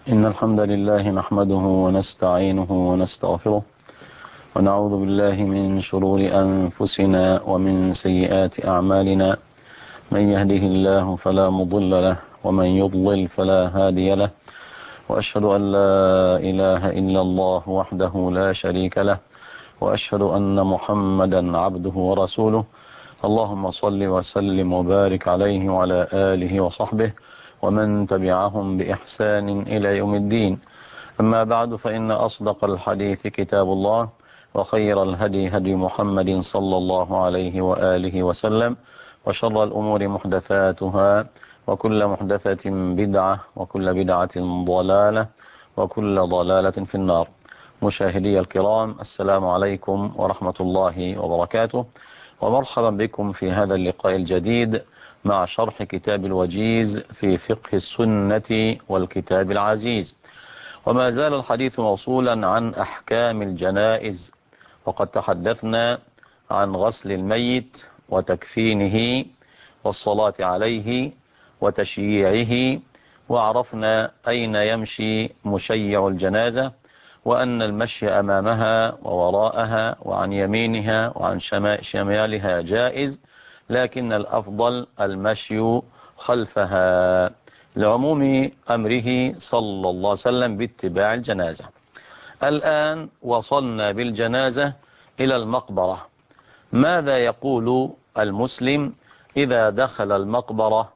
إن الحمد لله نحمده ونستعينه ونستغفره ونعوذ بالله من شرور أنفسنا ومن سيئات أعمالنا. من يهده الله فلا مضل له ومن يضلل فلا هادي له، وأشهد أن لا إله إلا الله وحده لا شريك له، وأشهد أن محمدا عبده ورسوله. اللهم صل وسلم وبارك عليه وعلى آله وصحبه ومن تبعهم بإحسان إلى يوم الدين. أما بعد، فإن أصدق الحديث كتاب الله، وخير الهدي هدي محمد صلى الله عليه وآله وسلم، وشر الأمور محدثاتها، وكل محدثة بدعة، وكل بدعة ضلالة، وكل ضلالة في النار. مشاهدي الكرام، السلام عليكم ورحمة الله وبركاته، ومرحبا بكم في هذا اللقاء الجديد مع شرح كتاب الوجيز في فقه السنة والكتاب العزيز. وما زال الحديث موصولا عن أحكام الجنائز، وقد تحدثنا عن غسل الميت وتكفينه والصلاة عليه وتشييعه، وعرفنا أين يمشي مشيع الجنازة، وأن المشي أمامها ووراءها وعن يمينها وعن شمالها جائز، لكن الأفضل المشي خلفها لعموم أمره صلى الله عليه وسلم باتباع الجنازة. الآن وصلنا بالجنازة إلى المقبرة. ماذا يقول المسلم إذا دخل المقبرة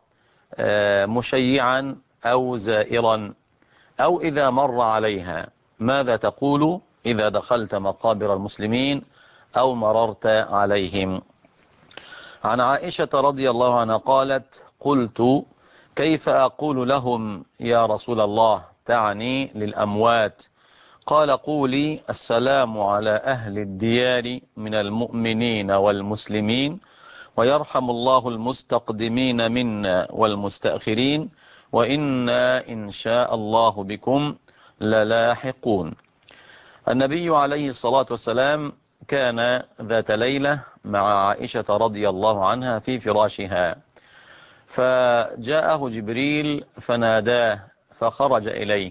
مشيعا أو زائرا، أو إذا مر عليها؟ ماذا تقول إذا دخلت مقابر المسلمين أو مررت عليهم؟ عن عائشة رضي الله عنها قالت: قلت: كيف أقول لهم يا رسول الله؟ تعني للأموات. قال: قولي: السلام على أهل الديار من المؤمنين والمسلمين، ويرحم الله المستقدمين منا والمستأخرين، وإنا إن شاء الله بكم للاحقون. النبي عليه الصلاة والسلام كان ذات ليلة مع عائشة رضي الله عنها في فراشها، فجاءه جبريل فناداه فخرج إليه،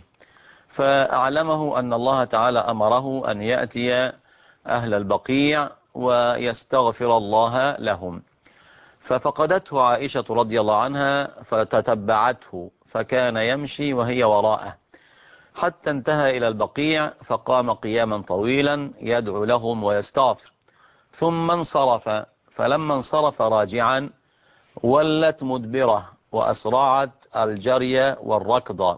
فأعلمه أن الله تعالى أمره أن يأتي أهل البقيع ويستغفر الله لهم. ففقدته عائشة رضي الله عنها فتتبعته، فكان يمشي وهي وراءه حتى انتهى إلى البقيع، فقام قياما طويلا يدعو لهم ويستغفر، ثم انصرف. فلما انصرف راجعا ولت مدبرة وأسرعت الجري والركض،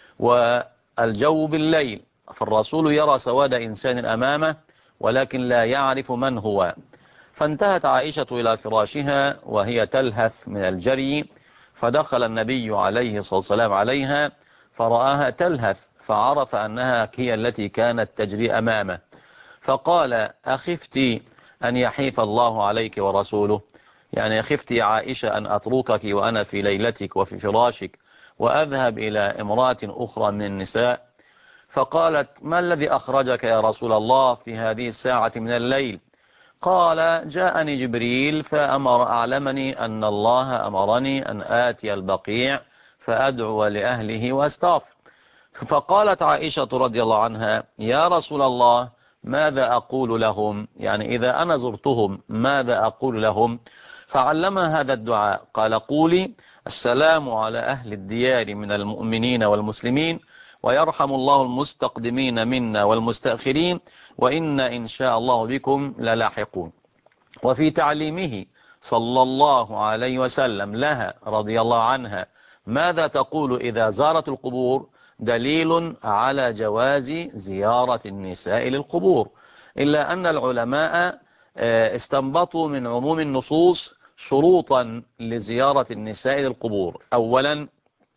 والجو بالليل، فالرسول يرى سواد إنسان أمامه ولكن لا يعرف من هو. فانتهت عائشة إلى فراشها وهي تلهث من الجري، فدخل النبي عليه الصلاة والسلام عليها فرآها تلهث، فعرف أنها هي التي كانت تجري أمامه، فقال: أخفت أن يحيف الله عليك ورسوله؟ يعني خفت يا عائشة أن أتركك وأنا في ليلتك وفي فراشك وأذهب إلى امرأة أخرى من النساء؟ فقالت: ما الذي أخرجك يا رسول الله في هذه الساعة من الليل؟ قال: جاءني جبريل أعلمني أن الله أمرني أن آتي البقيع فأدعو لأهله وأستغفر. فقالت عائشة رضي الله عنها: يا رسول الله، ماذا أقول لهم؟ يعني إذا أنا زرتهم ماذا أقول لهم؟ فعلمها هذا الدعاء، قال: قولي: السلام على أهل الديار من المؤمنين والمسلمين، ويرحم الله المستقدمين منا والمستأخرين، وإنا إن شاء الله بكم للاحقون. وفي تعليمه صلى الله عليه وسلم لها رضي الله عنها ماذا تقول إذا زارت القبور دليل على جواز زيارة النساء للقبور، إلا أن العلماء استنبطوا من عموم النصوص شروطا لزيارة النساء للقبور. أولا،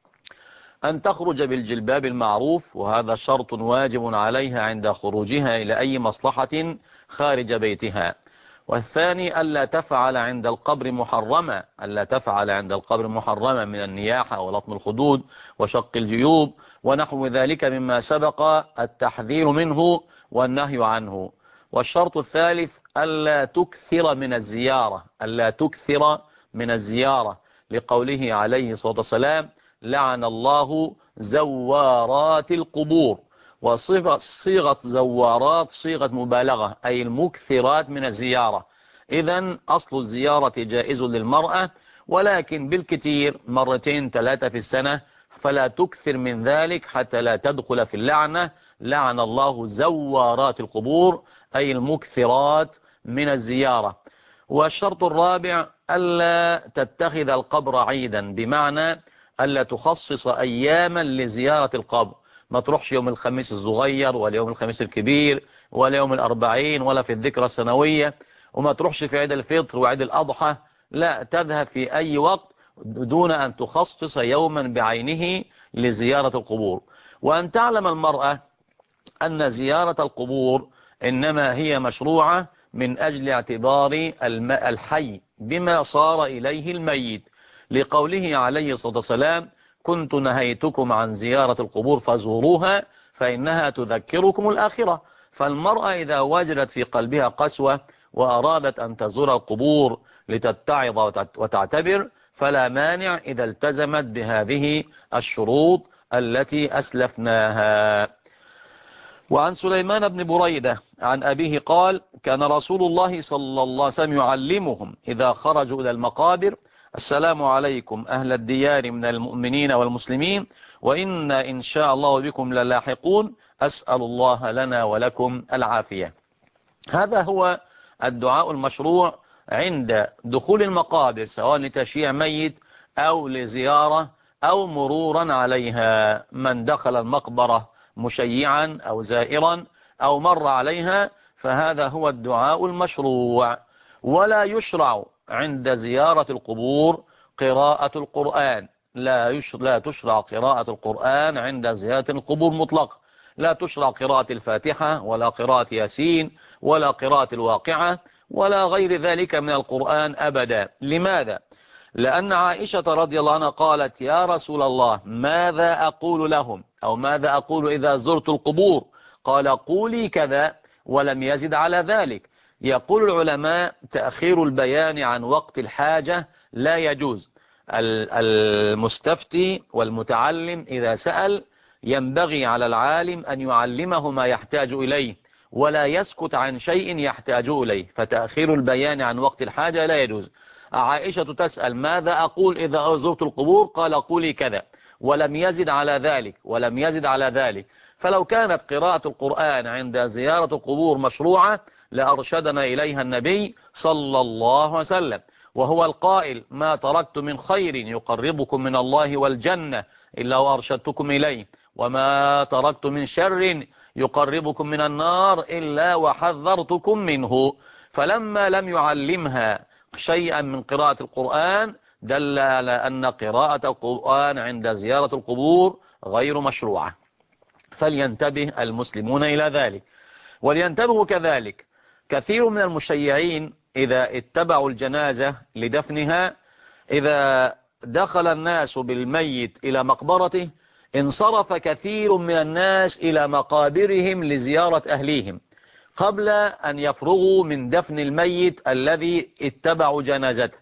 أن تخرج بالجلباب المعروف، وهذا شرط واجب عليها عند خروجها إلى أي مصلحة خارج بيتها. والثاني، ألا تفعل عند القبر محرمة، ألا تفعل عند القبر محرمة من النياحة ولطم الخدود وشق الجيوب ونحو ذلك مما سبق التحذير منه والنهي عنه. والشرط الثالث، ألا تكثر من الزيارة، ألا تكثر من الزيارة، لقوله عليه الصلاة والسلام: لعن الله زوارات القبور. وصيغة زوارات صيغة مبالغة، أي المكثرات من الزيارة. إذن أصل الزيارة جائز للمرأة، ولكن بالكثير 2 3 في السنة، فلا تكثر من ذلك حتى لا تدخل في اللعنة. لعن الله زوارات القبور، أي المكثرات من الزيارة. والشرط الرابع ألا تتخذ القبر عيدا، بمعنى ألا تخصص أياما لزيارة القبر. ما تروحش يوم الخميس الصغير ولا يوم الخميس الكبير ولا يوم الأربعين ولا في الذكرى السنوية، وما تروحش في عيد الفطر وعيد الأضحى. لا، تذهب في أي وقت دون أن تخصص يوما بعينه لزيارة القبور. وأن تعلم المرأة أن زيارة القبور إنما هي مشروعة من أجل اعتبار الحي بما صار إليه الميت، لقوله عليه الصلاة والسلام: كنت نهيتكم عن زيارة القبور فزوروها فإنها تذكركم الآخرة. فالمرأة إذا وجدت في قلبها قسوة وأرادت أن تزور القبور لتتعظ وتعتبر، فلا مانع إذا التزمت بهذه الشروط التي أسلفناها. وعن سليمان بن بريدة عن أبيه قال: كان رسول الله صلى الله عليه وسلم يعلمهم إذا خرجوا إلى المقابر: السلام عليكم أهل الديار من المؤمنين والمسلمين، وإنا إن شاء الله بكم للاحقون، أسأل الله لنا ولكم العافية. هذا هو الدعاء المشروع عند دخول المقابر، سواء لتشييع ميت أو لزيارة أو مرورا عليها. من دخل المقبرة مشيعا أو زائرا أو مر عليها فهذا هو الدعاء المشروع. ولا يشرع عند زيارة القبور قراءة القرآن. لا تشرع قراءة القرآن عند زيارة القبور مطلقا. لا تشرع قراءة الفاتحة ولا قراءة ياسين ولا قراءة الواقعة ولا غير ذلك من القرآن أبدا. لماذا؟ لأن عائشة رضي الله عنها قالت: يا رسول الله، ماذا أقول لهم، أو ماذا أقول إذا زرت القبور؟ قال: قولي كذا، ولم يزد على ذلك. يقول العلماء: تأخير البيان عن وقت الحاجة لا يجوز. المستفتي والمتعلم إذا سأل ينبغي على العالم أن يعلمه ما يحتاج إليه، ولا يسكت عن شيء يحتاج إليه. فتأخير البيان عن وقت الحاجة لا يجوز. عائشة تسأل: ماذا أقول إذا زرت القبور؟ قال: قولي كذا، ولم يزد على ذلك. فلو كانت قراءة القرآن عند زيارة القبور مشروعة لأرشدنا إليها النبي صلى الله عليه وسلم، وهو القائل: ما تركت من خير يقربكم من الله والجنة إلا وأرشدتكم إليه، وما تركت من شر يقربكم من النار إلا وحذرتكم منه. فلما لم يعلمها شيئا من قراءة القرآن دل على أن قراءة القرآن عند زيارة القبور غير مشروعة. فلينتبه المسلمون إلى ذلك. ولينتبهوا كذلك كثير من المشيعين إذا اتبعوا الجنازة لدفنها، إذا دخل الناس بالميت إلى مقبرته انصرف كثير من الناس إلى مقابرهم لزيارة أهليهم قبل أن يفرغوا من دفن الميت الذي اتبعوا جنازته.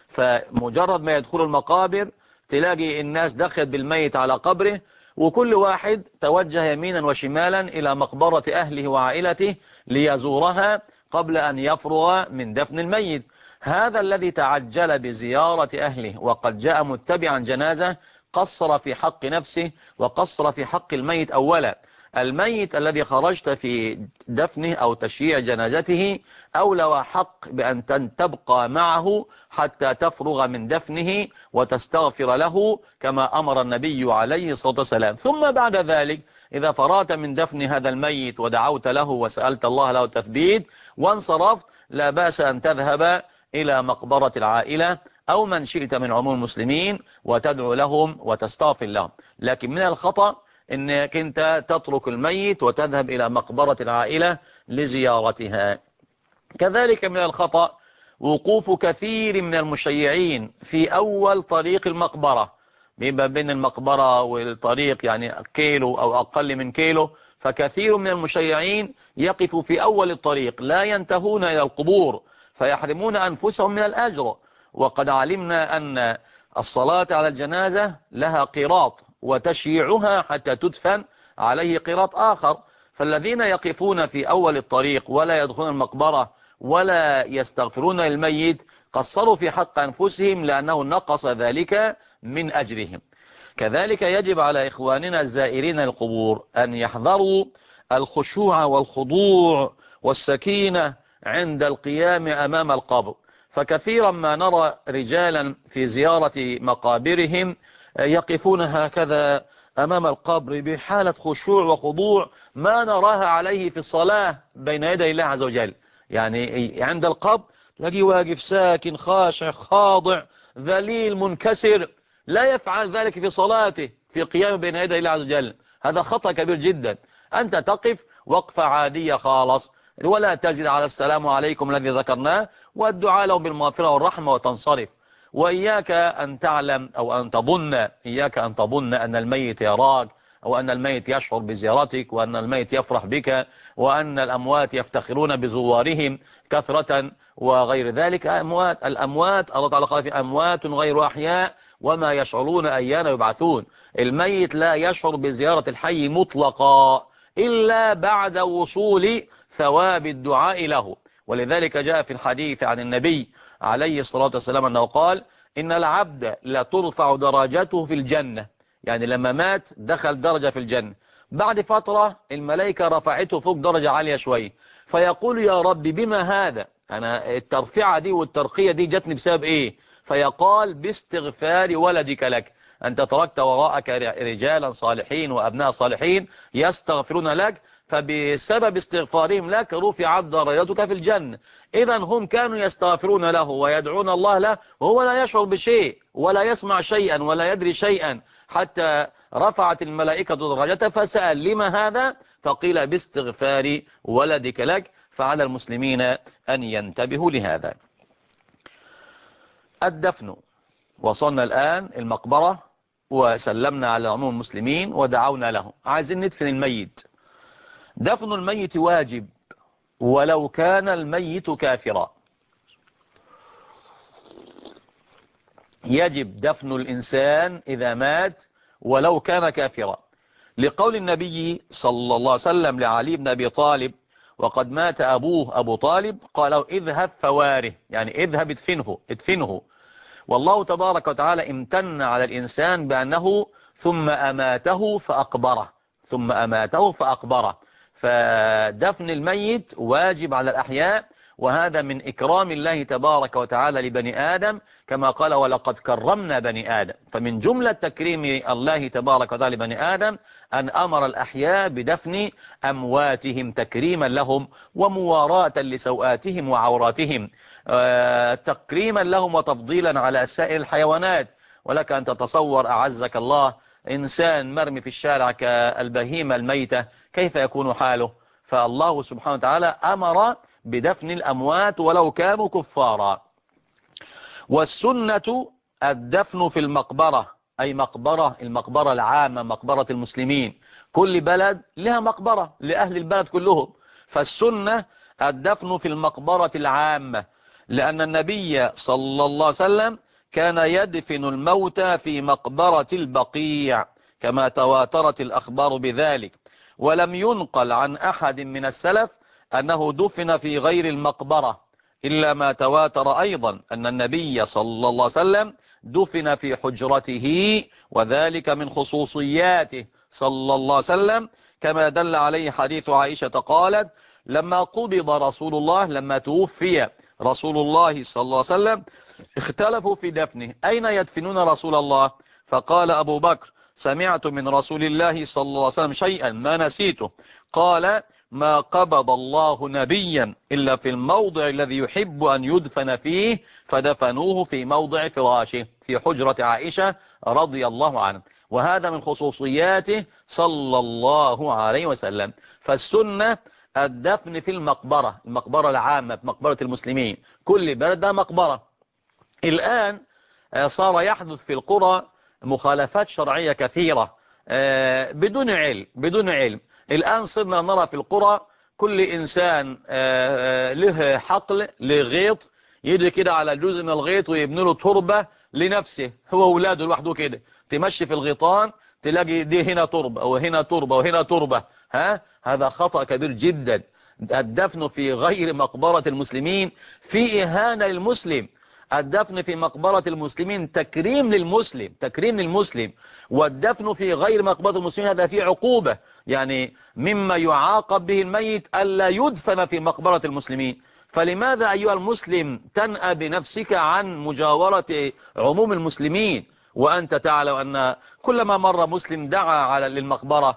فمجرد ما يدخل المقابر تلاقي الناس دخلت بالميت على قبره، وكل واحد توجه يمينا وشمالا إلى مقبرة أهله وعائلته ليزورها قبل أن يفرغ من دفن الميت. هذا الذي تعجل بزيارة أهله وقد جاء متبعا جنازة قصر في حق نفسه وقصر في حق الميت أولا. الميت الذي خرجت في دفنه أو تشييع جنازته أولى وحق بأن تبقى معه حتى تفرغ من دفنه وتستغفر له كما أمر النبي عليه الصلاة والسلام. ثم بعد ذلك إذا فرغت من دفن هذا الميت ودعوت له وسألت الله له التثبيت وانصرفت، لا بأس أن تذهب إلى مقبرة العائلة أو من شئت من عموم المسلمين وتدعو لهم وتستغفر لهم. لكن من الخطأ انك انت تترك الميت وتذهب الى مقبرة العائلة لزيارتها. كذلك من الخطأ وقوف كثير من المشيعين في اول طريق المقبرة، بيبقى بين المقبرة والطريق يعني كيلو او اقل من كيلو، فكثير من المشيعين يقفوا في اول الطريق لا ينتهون الى القبور فيحرمون انفسهم من الاجر. وقد علمنا ان الصلاة على الجنازة لها قيراط، وتشييعها حتى تدفن عليه قيراط آخر. فالذين يقفون في أول الطريق ولا يدخلون المقبرة ولا يستغفرون للميت قصروا في حق أنفسهم، لأنه نقص ذلك من أجرهم. كذلك يجب على إخواننا الزائرين القبور أن يحذروا الخشوع والخضوع والسكينة عند القيام أمام القبر. فكثيرا ما نرى رجالا في زيارة مقابرهم يقفون هكذا أمام القبر بحالة خشوع وخضوع ما نراها عليه في الصلاة بين يدي الله عز وجل. يعني عند القبر تلاقيه واقف ساكن خاشع خاضع ذليل منكسر، لا يفعل ذلك في صلاته في قيام بين يدي الله عز وجل. هذا خطأ كبير جدا. أنت تقف وقفة عادية خالص، ولا تزيد على السلام عليكم الذي ذكرناه والدعاء له بالمغفرة والرحمة وتنصرف. وإياك أن تعلم أو أن تظن، إياك أن تظن أن الميت يراك، أو أن الميت يشعر بزيارتك، وأن الميت يفرح بك، وأن الأموات يفتخرون بزوارهم كثرة وغير ذلك. الأموات الله تعالى قال في أموات غير أحياء وما يشعرون أيان يبعثون. الميت لا يشعر بزيارة الحي مطلقا إلا بعد وصول ثواب الدعاء له. ولذلك جاء في الحديث عن النبي عليه الصلاة والسلام أنه قال إن العبد لا ترفع درجته في الجنة، يعني لما مات دخل درجة في الجنة، بعد فترة الملائكة رفعته فوق درجة عالية شوية، فيقول يا رب بما هذا؟ أنا الترفيعة دي والترقية دي جتني بسبب إيه؟ فيقال باستغفار ولدك لك، أنت تركت وراءك رجالا صالحين وأبناء صالحين يستغفرون لك، فبسبب استغفارهم لك رفعت درجتك في الجنة. إذا هم كانوا يستغفرون له ويدعون الله له وهو لا يشعر بشيء ولا يسمع شيئا ولا يدري شيئا، حتى رفعت الملائكة درجته فسأل لما هذا؟ فقيل باستغفار ولدك لك. فعلى المسلمين أن ينتبهوا لهذا. الدفن، وصلنا الآن المقبرة وسلمنا على عموم المسلمين ودعونا له، عايزين ندفن الميت. دفن الميت واجب ولو كان الميت كافرا. يجب دفن الإنسان إذا مات ولو كان كافرا، لقول النبي صلى الله عليه وسلم لعلي بن أبي طالب وقد مات أبوه أبو طالب، قال اذهب فواره، يعني اذهب ادفنه. والله تبارك وتعالى امتن على الإنسان بأنه ثم أماته فأقبره. فدفن الميت واجب على الأحياء، وهذا من إكرام الله تبارك وتعالى لبني آدم، كما قال ولقد كرمنا بني آدم. فمن جملة تكريم الله تبارك وتعالى لبني آدم أن أمر الأحياء بدفن أمواتهم تكريما لهم ومواراة لسوآتهم وعوراتهم، تكريما لهم وتفضيلا على سائر الحيوانات. ولك أن تتصور أعزك الله إنسان مرمي في الشارع كالبهيمة الميتة، كيف يكون حاله؟ فالله سبحانه وتعالى أمر بدفن الأموات ولو كانوا كفارا. والسنة الدفن في المقبرة، أي المقبرة العامة، مقبرة المسلمين. كل بلد لها مقبرة لأهل البلد كلهم، فالسنة الدفن في المقبرة العامة، لأن النبي صلى الله عليه وسلم كان يدفن الموتى في مقبرة البقيع كما تواترت الأخبار بذلك. ولم ينقل عن أحد من السلف أنه دفن في غير المقبرة، إلا ما تواتر أيضا أن النبي صلى الله عليه وسلم دفن في حجرته، وذلك من خصوصياته صلى الله عليه وسلم، كما دل عليه حديث عائشة قالت لما قبض رسول الله، لما توفي رسول الله صلى الله عليه وسلم اختلفوا في دفنه، أين يدفنون رسول الله؟ فقال أبو بكر سمعت من رسول الله صلى الله عليه وسلم شيئا ما نسيته، قال ما قبض الله نبيا إلا في الموضع الذي يحب أن يدفن فيه، فدفنوه في موضع فراشه في حجرة عائشة رضي الله عنه. وهذا من خصوصياته صلى الله عليه وسلم. فالسنة الدفن في المقبرة العامة، في مقبرة المسلمين، كل بلد مقبرة. الآن صار يحدث في القرى مخالفات شرعية كثيرة بدون علم. الآن صرنا نرى في القرى كل إنسان له حقل، له غيط، يجي كده على جزء من الغيط ويبني له تربة لنفسه هو وولاده لوحده كده، تمشي في الغيطان تلاقي دي هنا تربة وهنا تربة وهنا تربة. هذا خطأ كبير جدا. الدفن في غير مقبرة المسلمين في إهانة للمسلم. الدفن في مقبرة المسلمين تكريم للمسلم، تكريم للمسلم. والدفن في غير مقبرة المسلمين هذا فيه عقوبة، يعني مما يعاقب به الميت ألا يدفن في مقبرة المسلمين. فلماذا أيها المسلم تنأى بنفسك عن مجاورة عموم المسلمين وأنت تعلم أن كلما مر مسلم دعا للمقبرة،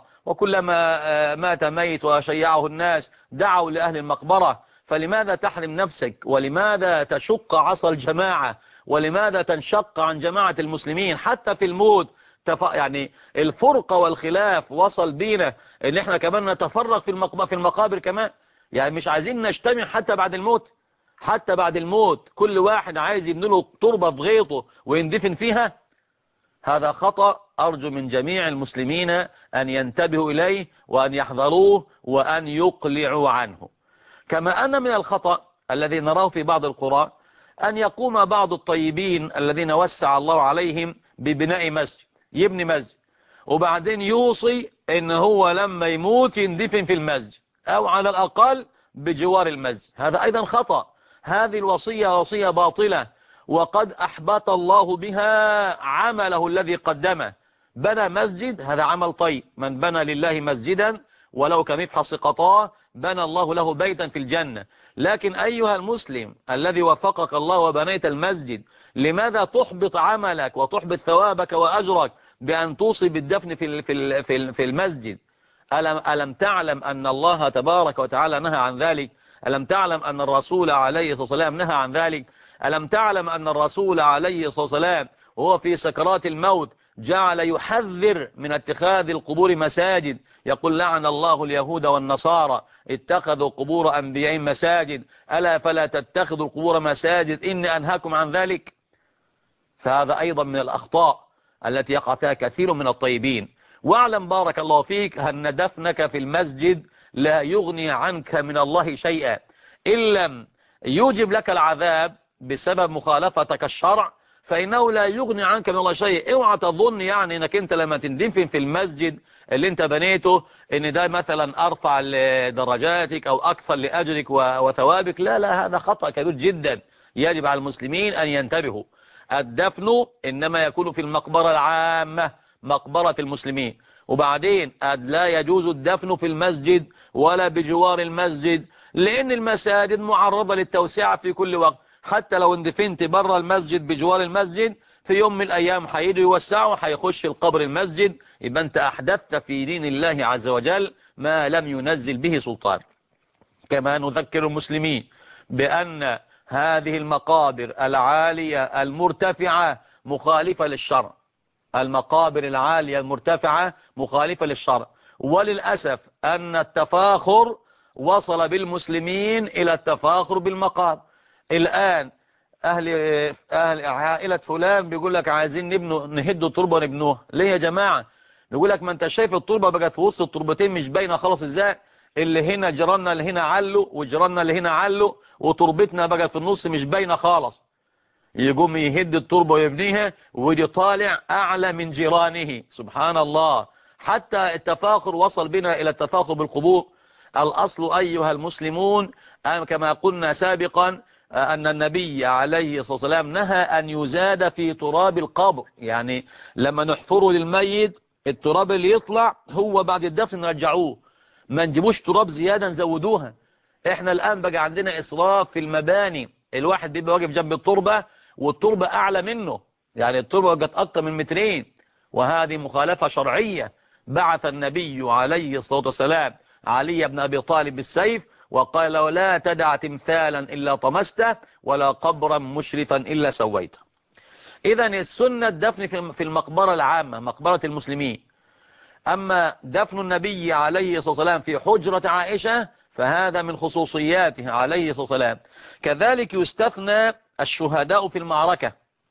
وكلما مات ميت وشيعه الناس دعوا لأهل المقبرة؟ فلماذا تحرم نفسك؟ ولماذا تشق عصا الجماعة؟ ولماذا تنشق عن جماعة المسلمين حتى في الموت؟ يعني الفرقة والخلاف وصل بينا ان احنا كمان نتفرق في المقابر كمان. يعني مش عايزين نجتمع حتى بعد الموت، حتى بعد الموت كل واحد عايز يبني له تربة في غيطه ويندفن فيها. هذا خطأ أرجو من جميع المسلمين أن ينتبهوا إليه وأن يحذروه وأن يقلعوا عنه. كما أن من الخطأ الذي نراه في بعض القرى أن يقوم بعض الطيبين الذين وسع الله عليهم ببناء مسجد، يبني مسجد وبعدين يوصي إن هو لما يموت يندفن في المسجد أو على الأقل بجوار المسجد. هذا أيضا خطأ. هذه الوصية وصية باطلة، وقد أحبط الله بها عمله الذي قدمه. بنى مسجد هذا عمل طيب، من بنى لله مسجدا ولو كمفحص قطاع بنى الله له بيتا في الجنة. لكن أيها المسلم الذي وفقك الله وبنيت المسجد، لماذا تحبط عملك وتحبط ثوابك وأجرك بأن توصي بالدفن في المسجد؟ ألم تعلم أن الله تبارك وتعالى نهى عن ذلك؟ ألم تعلم أن الرسول عليه الصلاة والسلام نهى عن ذلك؟ ألم تعلم أن الرسول عليه الصلاة والسلام وهو في سكرات الموت جعل يحذر من اتخاذ القبور مساجد، يقول لعن الله اليهود والنصارى اتخذوا قبور أنبيائهم مساجد، ألا فلا تتخذوا القبور مساجد إني أنهاكم عن ذلك. فهذا أيضا من الأخطاء التي يقع فيها كثير من الطيبين. واعلم بارك الله فيك أن دفنك في المسجد لا يغني عنك من الله شيئا، إن لم يوجب لك العذاب بسبب مخالفتك الشرع فإنه لا يغني عنك من الله شيء. اوعى تظن يعني انك انت لما تندفن في المسجد اللي انت بنيته ان ده مثلا ارفع لدرجاتك او اكثر لاجرك وثوابك. لا لا، هذا خطأ كبير جدا. يجب على المسلمين ان ينتبهوا. الدفن انما يكون في المقبرة العامة، مقبرة المسلمين. وبعدين لا يجوز الدفن في المسجد ولا بجوار المسجد، لان المساجد معرضة للتوسعة في كل وقت. حتى لو اندفنت بره المسجد بجوار المسجد في يوم من الأيام هيجوا يوسعوا، هيخش القبر المسجد، يبقى أنت أحدثت في دين الله عز وجل ما لم ينزل به سلطان. كما نذكر المسلمين بأن هذه المقابر العالية المرتفعة مخالفة للشرع. المقابر العالية المرتفعة مخالفة للشرع. وللأسف أن التفاخر وصل بالمسلمين إلى التفاخر بالمقابر. الآن أهل عائلة فلان بيقول لك عايزين نهد التربة ونبنوها. ليه يا جماعة؟ بيقول لك ما انت شايف التربة بقت في وسط التربتين مش باينة خلاص ازاي؟ اللي هنا جيراننا اللي هنا علوا وجيراننا اللي هنا علوا وتربتنا بقت في النص مش باينة خالص. يقوم يهد التربة ويبنيها ويجي طالع أعلى من جيرانه. سبحان الله. حتى التفاخر وصل بنا إلى التفاخر بالقبور. الأصل أيها المسلمون كما قلنا سابقا أن النبي عليه الصلاة والسلام نهى أن يزاد في تراب القبر. يعني لما نحفره للميت التراب اللي يطلع هو بعد الدفن نرجعوه، ما نجيبوش تراب زيادة نزودوها. احنا الآن بقى عندنا إسراف في المباني. الواحد بيبقى واقف جنب التربة والتربة أعلى منه، يعني التربة بقت أكتر من مترين، وهذه مخالفة شرعية. بعث النبي عليه الصلاة والسلام علي بن أبي طالب بالسيف وقال له لا تدع تمثالا إلا طمسته ولا قبرا مشرفا إلا سويته. إذن السنة الدفن في المقبرة العامة، مقبرة المسلمين. أما دفن النبي عليه الصلاة والسلام في حجرة عائشة فهذا من خصوصياته عليه الصلاة والسلام. كذلك يستثنى الشهداء في المعركة،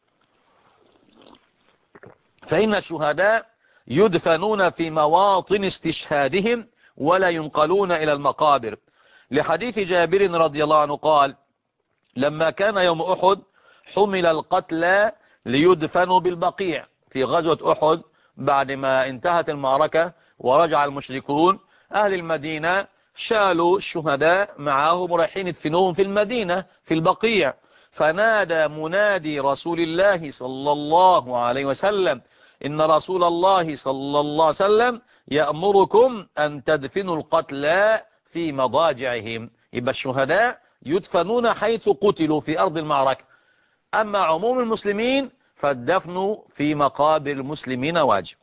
فإن الشهداء يدفنون في مواطن استشهادهم ولا ينقلون إلى المقابر، لحديث جابر رضي الله عنه قال لما كان يوم أحد حمل القتلى ليدفنوا بالبقيع. في غزوة أحد بعد ما انتهت المعركة ورجع المشركون، أهل المدينة شالوا الشهداء معهم ورايحين يدفنوهم في المدينة في البقيع. فنادى منادي رسول الله صلى الله عليه وسلم إن رسول الله صلى الله عليه وسلم يأمركم أن تدفنوا القتلى في مضاجعهم. يبقى الشهداء يدفنون حيث قتلوا في أرض المعركة، أما عموم المسلمين فالدفن في مقابر المسلمين واجب.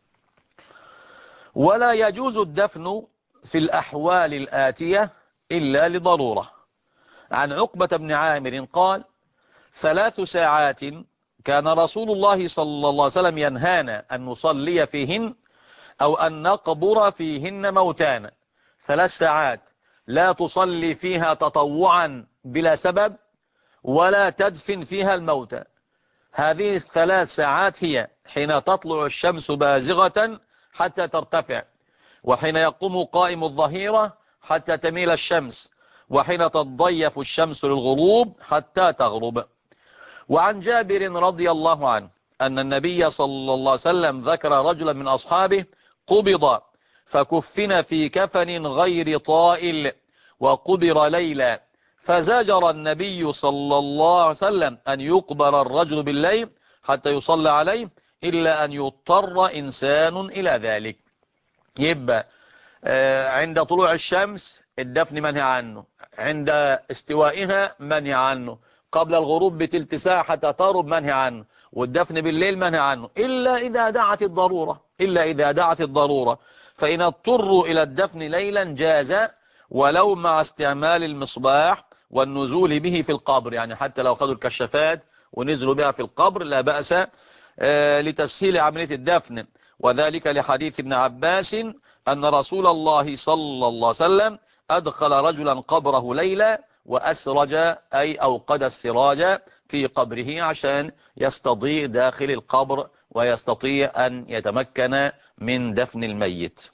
ولا يجوز الدفن في الأحوال الآتية إلا لضرورة. عن عقبة بن عامر قال: 3 ساعات كان رسول الله صلى الله عليه وسلم ينهانا أن نصلي فيهن أو أن نقبر فيهن موتانا. 3 ساعات لا تصلي فيها تطوعا بلا سبب ولا تدفن فيها الموتى. هذه ال3 ساعات هي حين تطلع الشمس بازغة حتى ترتفع، وحين يقوم قائم الظهيرة حتى تميل الشمس، وحين تضيف الشمس للغروب حتى تغرب. وعن جابر رضي الله عنه أن النبي صلى الله عليه وسلم ذكر رجلا من أصحابه قبض فكفن في كفن غير طائل وقبر ليلا، فزجر النبي صلى الله عليه وسلم أن يقبر الرجل بالليل حتى يصلى عليه إلا أن يضطر إنسان إلى ذلك. يبقى عند طلوع الشمس الدفن منهي عنه، عند استوائها منهي عنه، قبل الغروب بتلت ساعة حتى تغرب منهي عنه، والدفن بالليل منهي عنه إلا إذا دعت الضرورة، إلا إذا دعت الضرورة. فإن اضطروا إلى الدفن ليلا جاز، ولو مع استعمال المصباح والنزول به في القبر، يعني حتى لو خذوا الكشافات ونزلوا بها في القبر لا بأس لتسهيل عملية الدفن. وذلك لحديث ابن عباس أن رسول الله صلى الله عليه وسلم أدخل رجلا قبره ليلا وأسرج أي أوقد السراج في قبره عشان يستضيء داخل القبر ويستطيع أن يتمكن من دفن الميت.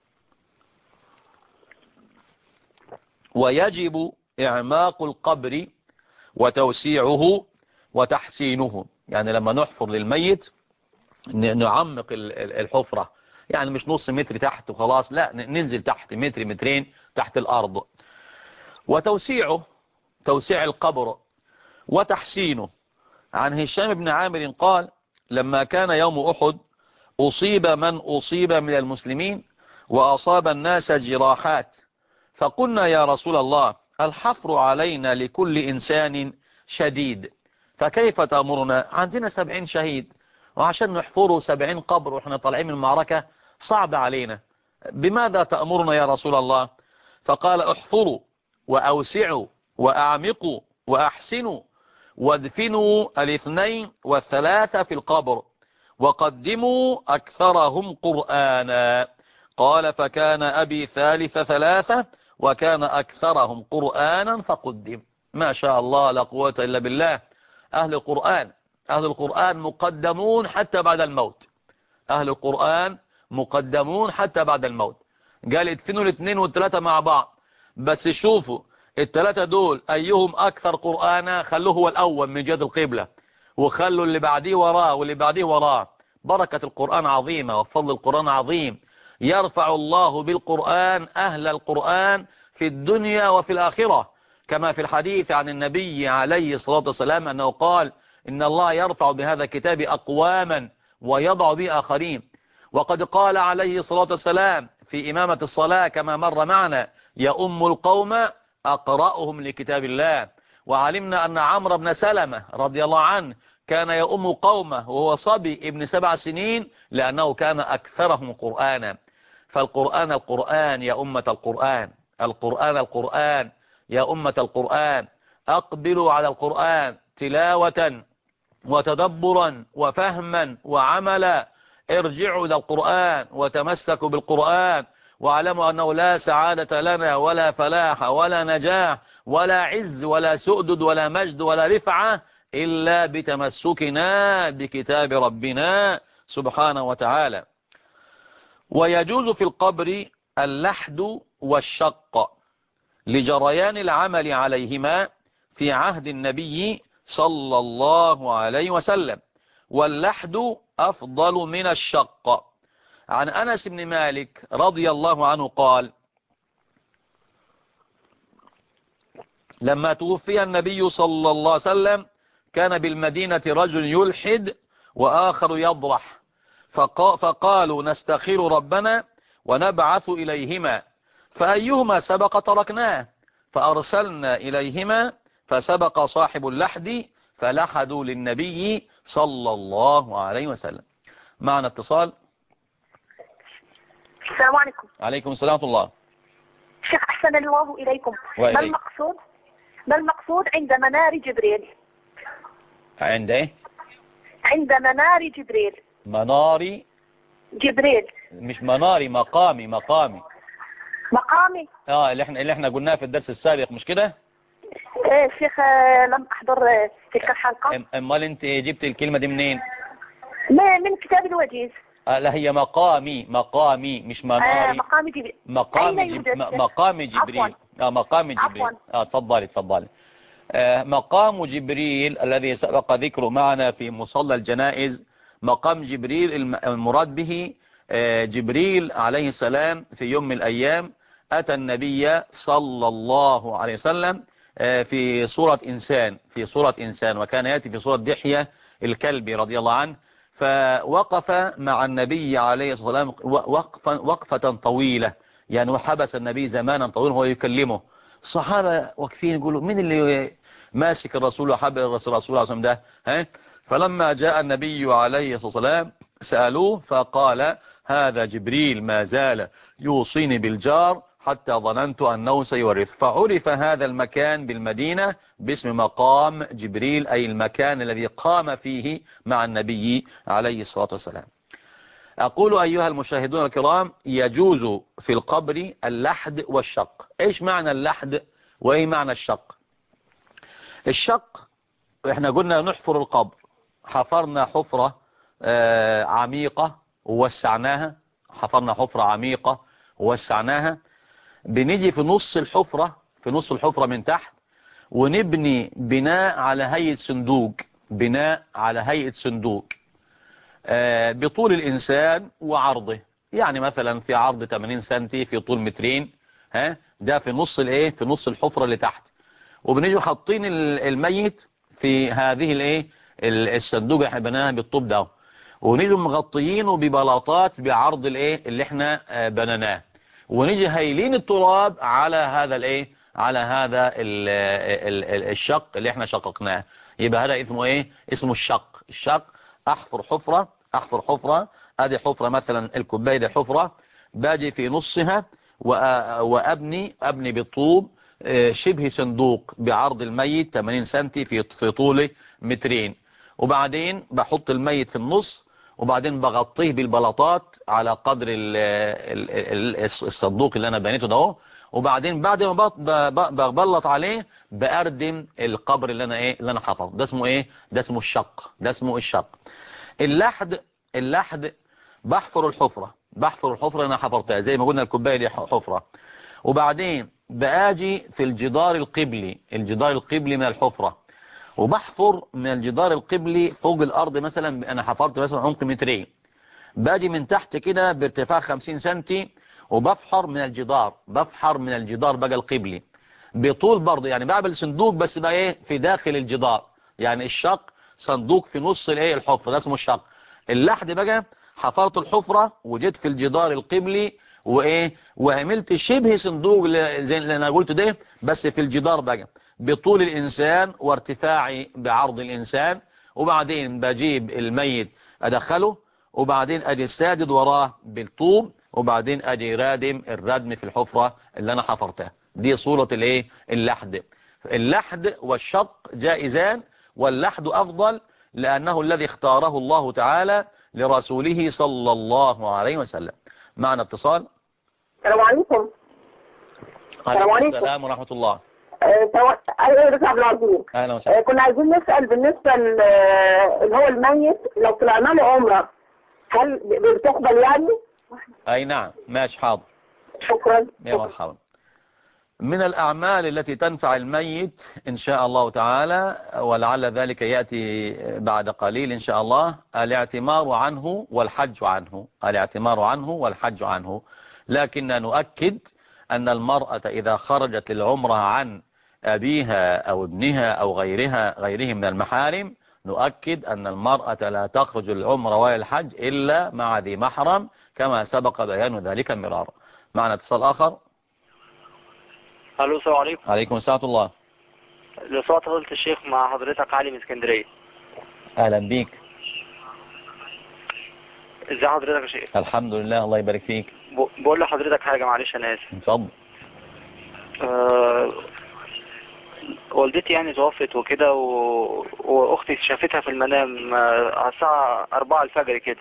ويجب إعماق القبر وتوسيعه وتحسينه، يعني لما نحفر للميت نعمق الحفرة، يعني مش نص متر تحت وخلاص، لا ننزل تحت متر مترين تحت الأرض. وتوسيعه، توسيع القبر وتحسينه. عن هشام بن عامر قال: لما كان يوم أحد أصيب من أصيب من المسلمين وأصاب الناس جراحات، فقلنا يا رسول الله الحفر علينا لكل إنسان شديد، فكيف تأمرنا؟ عندنا 70 شهيد وعشان نحفروا 70 قبر وإحنا طالعين من المعركة صعب علينا، بماذا تأمرنا يا رسول الله؟ فقال: احفروا وأوسعوا وأعمقوا وأحسنوا وادفنوا 2 و3 في القبر وقدموا أكثرهم قرآنا. قال: فكان أبي ثالث 3 وكان أكثرهم قرآنا فقدم. ما شاء الله لا قوة إلا بالله. أهل القرآن، أهل القرآن مقدمون حتى بعد الموت، أهل القرآن مقدمون حتى بعد الموت. قال ادفنوا 2 و3 مع بعض، بس شوفوا ال3 دول أيهم أكثر قرآنا خلوه هو الأول من جهة القبلة، وخلوا اللي بعديه وراه واللي بعديه وراه. بركة القرآن عظيمة وفضل القرآن عظيم، يرفع الله بالقرآن أهل القرآن في الدنيا وفي الآخرة، كما في الحديث عن النبي عليه الصلاة والسلام أنه قال: إن الله يرفع بهذا الكتاب أقواما ويضع به آخرين. وقد قال عليه الصلاة والسلام في إمامة الصلاة كما مر معنا: يؤم القوم أقرأهم لكتاب الله. وعلمنا أن عمرو بن سلمة رضي الله عنه كان يؤم قومه وهو صبي ابن 7 سنين لأنه كان أكثرهم قرآنا. فالقرآن القرآن يا أمة القرآن، القرآن القرآن يا أمة القرآن. أقبلوا على القرآن تلاوة وتدبرا وفهما وعملا. ارجعوا إلى القرآن وتمسكوا بالقرآن، واعلموا أنه لا سعادة لنا ولا فلاح ولا نجاح ولا عز ولا سؤدد ولا مجد ولا رفعة إلا بتمسكنا بكتاب ربنا سبحانه وتعالى. ويجوز في القبر اللحد والشق لجريان العمل عليهما في عهد النبي صلى الله عليه وسلم، واللحد أفضل من الشق. عن أنس بن مالك رضي الله عنه قال: لما توفي النبي صلى الله عليه وسلم كان بالمدينة رجل يلحد وآخر يضرح، فقالوا: نستخير ربنا ونبعث إليهما، فأيهما سبق تركناه، فأرسلنا إليهما فسبق صاحب اللحد فلحدوا للنبي صلى الله عليه وسلم. معنا اتصال. السلام عليكم. عليكم السلام ورحمة الله. شيخ أحسن الله إليكم. ما المقصود عند منار جبريل؟ عند ايه؟ عند منار جبريل. مناري جبريل مش مناري، مقامي. مقامي. اللي احنا قلناها في الدرس السابق، مش كده؟ ايه شيخ، لم احضر تلك الحلقة. امال انت جبت الكلمة دي منين؟ من كتاب الوجيز. لا، هي مقامي مش مناري. مقام جبريل. مقام جبريل. مقام جبريل. تفضلي. مقام جبريل الذي سبق ذكره معنا في مصلى الجنائز، مقام جبريل المراد به جبريل عليه السلام في يوم من الأيام أتى النبي صلى الله عليه وسلم في صورة إنسان، وكان يأتي في صورة دحية الكلبي رضي الله عنه، فوقف مع النبي عليه الصلاة والسلام وقفة طويلة، يعني وحبس النبي زمانا طويلا وهو يكلمه. الصحابة واقفين يقولوا: مين اللي ماسك الرسول وحبل الرسول عليه الصلاة والسلام ده؟ فلما جاء النبي عليه الصلاة والسلام سألوه فقال: هذا جبريل ما زال يوصيني بالجار حتى ظننت أنه سيورث. فعرف هذا المكان بالمدينة باسم مقام جبريل، أي المكان الذي قام فيه مع النبي عليه الصلاة والسلام. أقول أيها المشاهدون الكرام: يجوز في القبر اللحد والشق. إيش معنى اللحد وإيه معنى الشق؟ الشق إحنا قلنا نحفر القبر، حفرنا حفرة عميقة ووسعناها، بنيجي في نص الحفرة من تحت ونبني بناء على هيئة صندوق بطول الإنسان وعرضه، يعني مثلا في عرض 80 سنتي، في طول مترين، ده في نص الحفرة اللي تحت، وبنيجي حاطين الميت في هذه الصندوق اللي احنا بناها بالطوب ده، ونيجي مغطيينه ببلاطات بعرض اللي احنا بنيناه، ونيجي هايلين التراب على هذا الشق اللي احنا شققناه. يبقى هذا اسمه الشق. احفر حفرة، ادي حفرة مثلا الكوبايه دي حفرة، باجي في نصها وابني بالطوب شبه صندوق بعرض الميت 80 سنتي في طوله مترين، وبعدين بحط الميت في النص، وبعدين بغطيه بالبلاطات على قدر الصندوق اللي انا بنيته ده، وبعدين بعد ما ببلط عليه باردم القبر اللي انا حفظه. ده اسمه الشق. اللحد بحفر الحفرة اللي انا حفرتها، زي ما قلنا الكوبايه دي حفرة، وبعدين باجي في الجدار القبلي من الحفرة، وبحفر من الجدار القبلي فوق الارض. مثلا انا حفرت مثلا عمق مترين، باجي من تحت كده بارتفاع 50 سنتي، وبفحر من الجدار بقى القبلي بطول برضه، يعني بعمل صندوق بس بقى في داخل الجدار، يعني الشق صندوق في نص الحفرة، ده اسمه الشق. اللحد بقى حفرت الحفرة وجيت في الجدار القبلي وعملت شبه صندوق زي اللي انا قلت ده، بس في الجدار بقى بطول الانسان وارتفاعي بعرض الانسان، وبعدين بجيب الميت ادخله، وبعدين ادي سادد وراه بالطوب، وبعدين ادي الردم في الحفرة اللي انا حفرتها. دي صورة اللحد والشق جائزان، واللحد افضل لانه الذي اختاره الله تعالى لرسوله صلى الله عليه وسلم. معنا اتصال. السلام عليكم. عليكم السلام ورحمة الله. ايوه يا عبد العزيز. اهلا وسهلا. كنا عايزين نسأل بالنسبة اللي هو الميت لو طلعنا له عمره هل بتقبل يعني؟ اي نعم، ماشي، حاضر. شكرا. يا مرحبا. من الأعمال التي تنفع الميت إن شاء الله تعالى، ولعل ذلك يأتي بعد قليل إن شاء الله، الاعتمار عنه والحج عنه، الاعتمار عنه والحج عنه. لكن نؤكد أن المرأة إذا خرجت للعمرة عن أبيها أو ابنها أو غيره من المحارم، نؤكد أن المرأة لا تخرج للعمرة ولا الحج إلا مع ذي محرم، كما سبق بيان ذلك مرارا. معنا اتصال آخر. الو، السلام عليكم. عليكم السلام ورحمة الله. لو سمحت فضيلة الشيخ، مع حضرتك علي من اسكندرية. أهلا بيك. ازي حضرتك يا شيخ؟ الحمد لله، الله يبارك فيك. بقول لحضرتك حاجة، معلش أنا آسف. اتفضل. والدتي يعني توفت وكده، وأختي شافتها في المنام على الساعة 4 الفجر كده.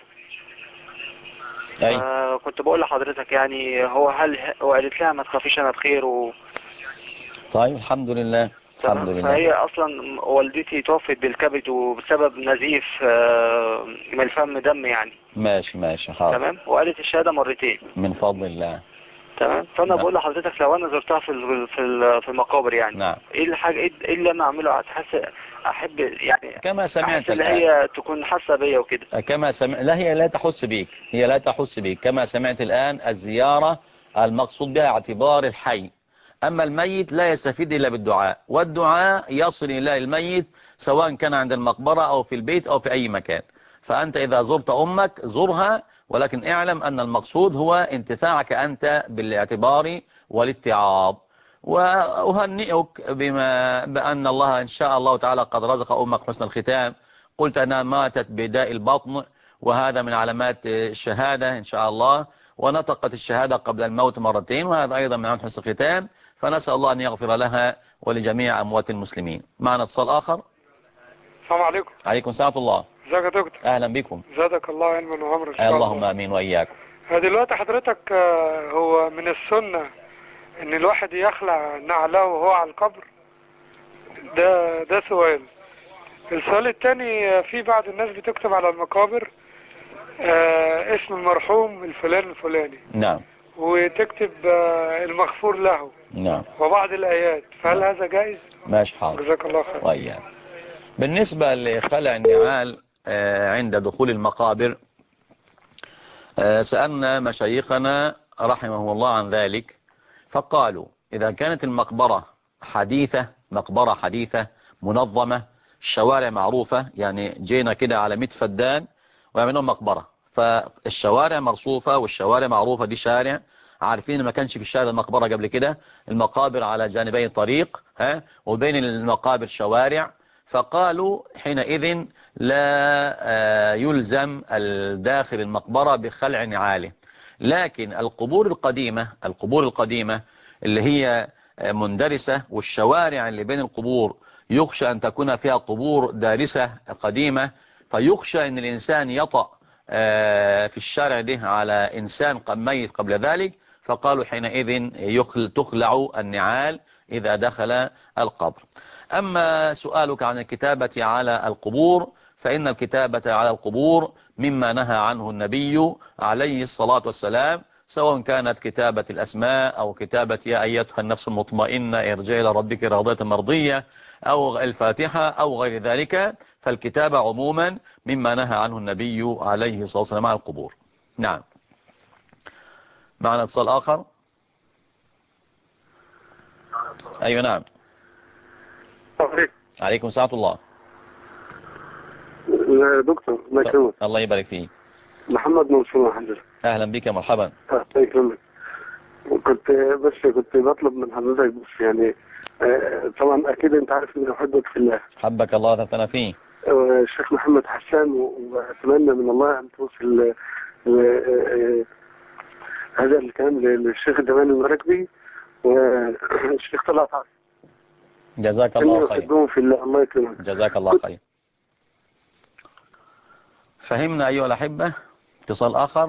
كنت بقول لحضرتك يعني وقالت لها ما تخافيش أنا بخير طيب الحمد لله. الحمد لله. فهي أصلا والدتي توفت بالكبد وبسبب نزيف من الفم دم يعني. ماشي حاضر. تمام. وقالت الشهادة مرتين من فضل الله. تمام. فانا نعم. بقول لحضرتك لو انا زرتها في المقابر يعني، نعم. ايه الحاجه، ايه اللي انا اعمله؟ احب يعني كما سمعت اللي الآن هي تكون حاسه بيا وكده. لا، هي لا تحس بيك، هي لا تحس بيك. كما سمعت الآن، الزيارة المقصود بها اعتبار الحي، أما الميت لا يستفيد إلا بالدعاء، والدعاء يصل إلى الميت سواء كان عند المقبرة أو في البيت أو في أي مكان. فأنت إذا زرت أمك زرها، ولكن اعلم أن المقصود هو انتفاعك أنت بالاعتبار والاتعاظ. وأهنئك بأن الله إن شاء الله تعالى قد رزق أمك حسن الختام. قلت أنها ماتت بداء البطن، وهذا من علامات الشهادة إن شاء الله، ونطقت الشهادة قبل الموت مرتين، وهذا أيضا من علامات حسن الختام. فنسأل الله أن يغفر لها ولجميع أموات المسلمين. معنا اتصال آخر. السلام عليكم. عليكم السلام ورحمة الله. ازيك يا دكتور؟ أهلا بكم. زادك الله علما وعمرا ان شاء الله. اللهم آمين وإياكم. دلوقتي حضرتك هو من السنة ان الواحد يخلع نعله وهو على القبر؟ ده سؤال. السؤال الثاني، في بعض الناس بتكتب على المقابر اسم المرحوم الفلان الفلاني. نعم. وتكتب المغفور له. نعم. وبعض الآيات، فهل نعم. هذا جائز؟ ماشي حاضر. جزاك الله خير. وإياك. بالنسبة لخلع النعال عند دخول المقابر، سألنا مشايخنا رحمه الله عن ذلك، فقالوا إذا كانت المقبرة مقبرة حديثة منظمة، الشوارع معروفة، يعني جينا كده على 100 فدان ويعملون مقبرة، فالشوارع مرصوفة والشوارع معروفة، دي شارع عارفين ما كانش في الشارع المقبرة قبل كده، المقابر على جانبي طريق وبين المقابر شوارع، فقالوا حينئذ لا يلزم الداخل المقبرة بخلع نعاله. لكن القبور القديمة اللي هي مندرسة، والشوارع اللي بين القبور يخشى أن تكون فيها قبور دارسة قديمة، فيخشى أن الإنسان يطأ في الشارع ده على إنسان ميت قبل ذلك، فقالوا حينئذ تخلع النعال إذا دخل القبر. أما سؤالك عن الكتابة على القبور، فإن الكتابة على القبور مما نهى عنه النبي عليه الصلاة والسلام، سواء كانت كتابة الأسماء أو كتابة يا أيتها النفس المطمئنة ارجعي إلى ربك راضية مرضية أو الفاتحة أو غير ذلك، فالكتابة عموما مما نهى عنه النبي عليه الصلاة والسلام على القبور. نعم. معنا اتصال آخر. أيوة نعم. عليكم السلام الله. يا دكتور الله يكرمك. الله يبارك فيك. محمد منصور حضرتك. اهلا بك يا مرحبا. الله يكرمك. كنت بطلب من حضرتك بس يعني طبعا اكيد انت عارف اني احبك في الله. حبك الله ثبتنا فيه. الشيخ محمد حسان، واتمنى من الله ان توصل هذا الكلام للشيخ الدماني المراكبي والشيخ طلعت عاصم. جزاك الله خير. في الله. الله يكرمك. جزاك الله خير. فهمنا أيها الأحبة. اتصال آخر.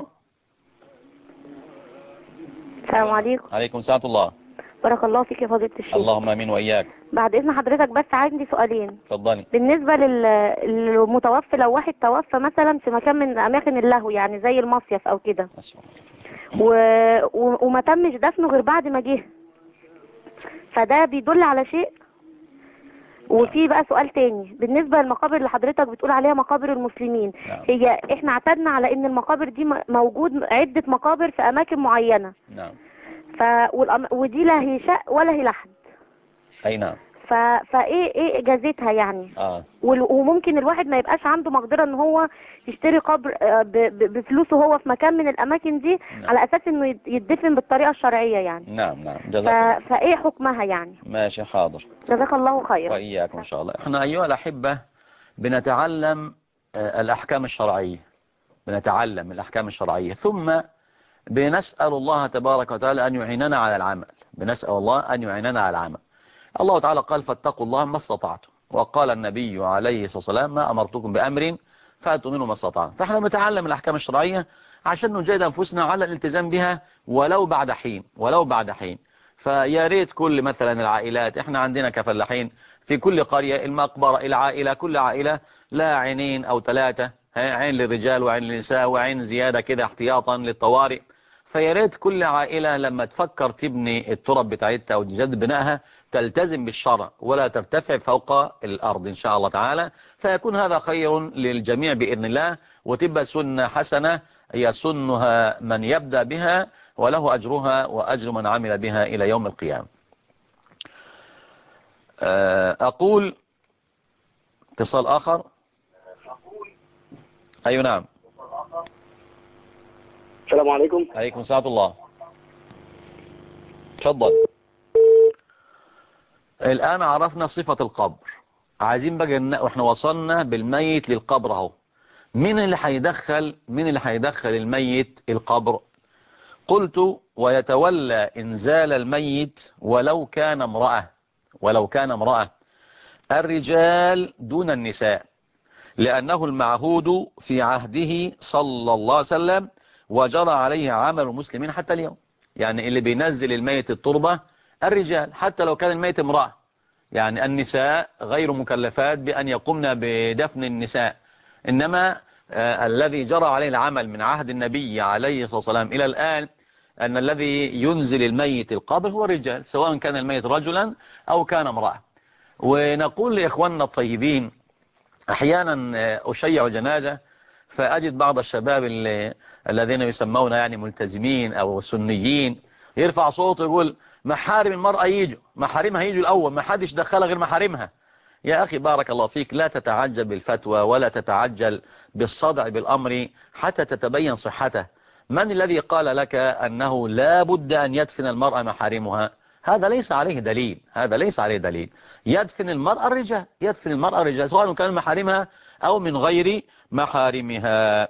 السلام عليكم. عليكم السلام الله. بارك الله فيك يا فضيلة الشيخ. اللهم امين واياك. بعد اذن حضرتك بس عندي سؤالين. اتفضلي. بالنسبة للمتوفي، لو واحد توفى مثلا في مكان من اماكن اللهو، يعني زي المصيف او كده، وما تمش دفنه غير بعد ما جه، فده بيدل على شيء. وفي بقى سؤال تاني بالنسبة للمقابر اللي حضرتك بتقول عليها مقابر المسلمين. نعم. هي احنا اعتدنا على ان المقابر دي موجود عدة مقابر في اماكن معينة. نعم. ودي لا هي شق ولا هي لحد. اي نعم. فايه اجازتها يعني؟ وممكن الواحد ما يبقاش عنده مقدرة ان هو يشتري قبر بفلوسه هو في مكان من الاماكن دي. نعم. على اساس انه يدفن بالطريقة الشرعية يعني. نعم نعم. جزاك الله. فايه حكمها يعني؟ ماشي حاضر. جزاك الله خيرا. واياكم ان شاء الله. احنا ايها الاحبة بنتعلم الاحكام الشرعية، بنتعلم الاحكام الشرعية، ثم بنسأل الله تبارك وتعالى ان يعيننا على العمل. بنسأل الله ان يعيننا على العمل. الله تعالى قال فاتقوا الله ما استطعتم، وقال النبي عليه الصلاة والسلام ما أمرتكم بأمر فأتوا منه ما استطعتم. فاحنا بنتعلم الأحكام الشرعية عشان نجاهد أنفسنا على الالتزام بها ولو بعد حين، ولو بعد حين. فيا ريت كل مثلا العائلات، احنا عندنا كفلاحين في كل قرية، المقبرة، العائلة، كل عائلة لا عينين أو ثلاثة، عين للرجال وعين للنساء وعين زيادة كده احتياطا للطوارئ. فيا ريت كل عائلة لما تفكر تبني التراب بتاعتها أو تجدد بنائها تلتزم بالشرع ولا ترتفع فوق الأرض إن شاء الله تعالى، فيكون هذا خير للجميع بإذن الله، وتبقى سنة حسنة يسنها من يبدأ بها وله أجرها وأجر من عمل بها إلى يوم القيامة. أقول اتصال آخر. أيوة نعم. السلام عليكم. عليكم السلام الله. تفضل. الآن عرفنا صفة القبر، عايزين بقى واحنا وصلنا بالميت للقبر اهو، مين اللي هيدخل الميت القبر؟ قلت ويتولى إنزال الميت ولو كان امرأة، الرجال دون النساء، لأنه المعهود في عهده صلى الله عليه وسلم وجرى عليه عمل المسلمين حتى اليوم. يعني اللي بينزل الميت التربة الرجال حتى لو كان الميت امرأة، يعني النساء غير مكلفات بأن يقمن بدفن النساء، إنما الذي جرى عليه العمل من عهد النبي عليه الصلاة والسلام إلى الآن أن الذي ينزل الميت القبر هو الرجال، سواء كان الميت رجلا أو كان امرأة. ونقول لإخواننا الطيبين أحيانا أشيع جنازة فأجد بعض الشباب الذين يسمون يعني ملتزمين أو سنيين يرفع صوته يقول محارم المرأة يجوا، محارمها يجوا الأول، ما حدش دخلها غير محارمها. يا أخي بارك الله فيك، لا تتعجل بالفتوى ولا تتعجل بالصدع بالأمر حتى تتبين صحته. من الذي قال لك أنه لا بد أن يدفن المرأة محارمها؟ هذا ليس عليه دليل. يدفن المرأة الرجال، سواء كان محارمها أو من غير محارمها.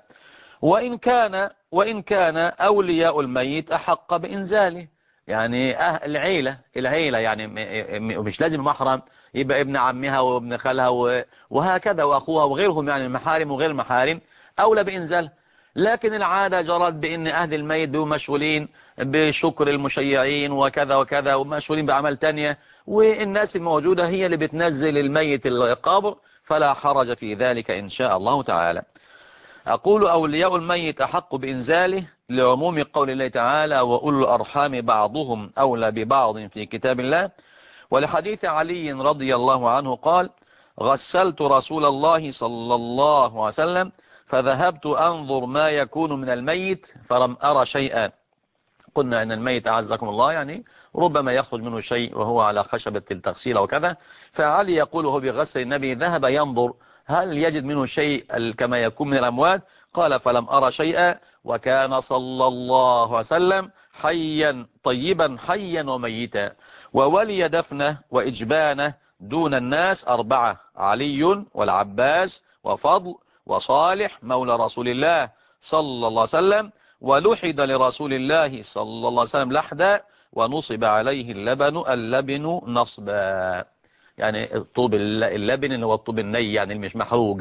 وإن كان أولياء الميت أحق بإنزاله، يعني العيلة يعني مش لازم محرم، يبقى ابن عمها وابن خالها وهكذا وأخوها وغيرهم، يعني المحارم وغير المحارم أولى بإنزال. لكن العادة جرت بأن أهل الميت بيبقوا مشغولين بشكر المشيعين وكذا وكذا ومشغولين بعمل تانية، والناس الموجودة هي اللي بتنزل الميت القبر، فلا حرج في ذلك إن شاء الله تعالى. أقول أولياء الميت أحق بإنزاله لعموم قول الله تعالى وأولو الأرحام بعضهم أولى ببعض في كتاب الله، ولحديث علي رضي الله عنه قال غسلت رسول الله صلى الله عليه وسلم فذهبت أنظر ما يكون من الميت فلم أرى شيئا. قلنا أن الميت أعزكم الله يعني ربما يخرج منه شيء وهو على خشبة التغسيل وكذا، فعلي يقول هو بغسل النبي ذهب ينظر هل يجد منه شيء كما يكون من الأموات، قال فلم أرى شيئا، وكان صلى الله عليه وسلم حيا طيبا حيا وميتا، وولي دفنه وإجبانه دون الناس 4: علي والعباس وفضل وصالح مولى رسول الله صلى الله عليه وسلم، ولحد لرسول الله صلى الله عليه وسلم لحدا، ونصب عليه اللبن نصبا، يعني الطوب اللبن اللي هو الطوب الني يعني مش محروق.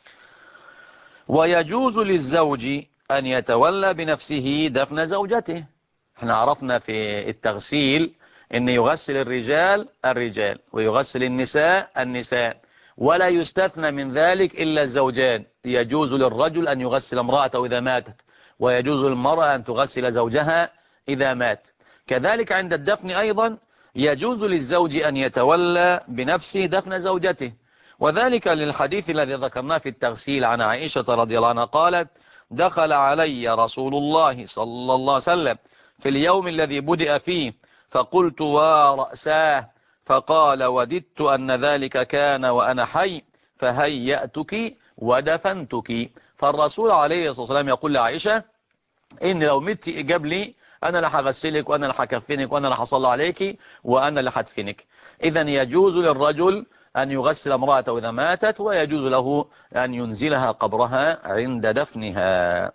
ويجوز للزوج أن يتولى بنفسه دفن زوجته. احنا عرفنا في التغسيل ان يغسل الرجال ويغسل النساء، ولا يستثنى من ذلك إلا الزوجان. يجوز للرجل أن يغسل امرأته إذا ماتت، ويجوز للمرأة أن تغسل زوجها إذا مات. كذلك عند الدفن أيضا يجوز للزوج أن يتولى بنفسه دفن زوجته، وذلك للحديث الذي ذكرناه في التغسيل عن عائشة رضي الله عنها قالت: دخل علي رسول الله صلى الله عليه وسلم في اليوم الذي بدأ فيه فقلت ورأساه، فقال: وددت أن ذلك كان وأنا حي فهيأتك ودفنتك. فالرسول عليه الصلاة والسلام يقول لعائشة: إن لو مت قبلي أنا اللي هغسلك وأنا اللي هكفنك وأنا اللي هصلي عليك وأنا اللي هدفنك. إذا يجوز للرجل أن يغسل امرأته إذا ماتت، ويجوز له أن ينزلها قبرها عند دفنها.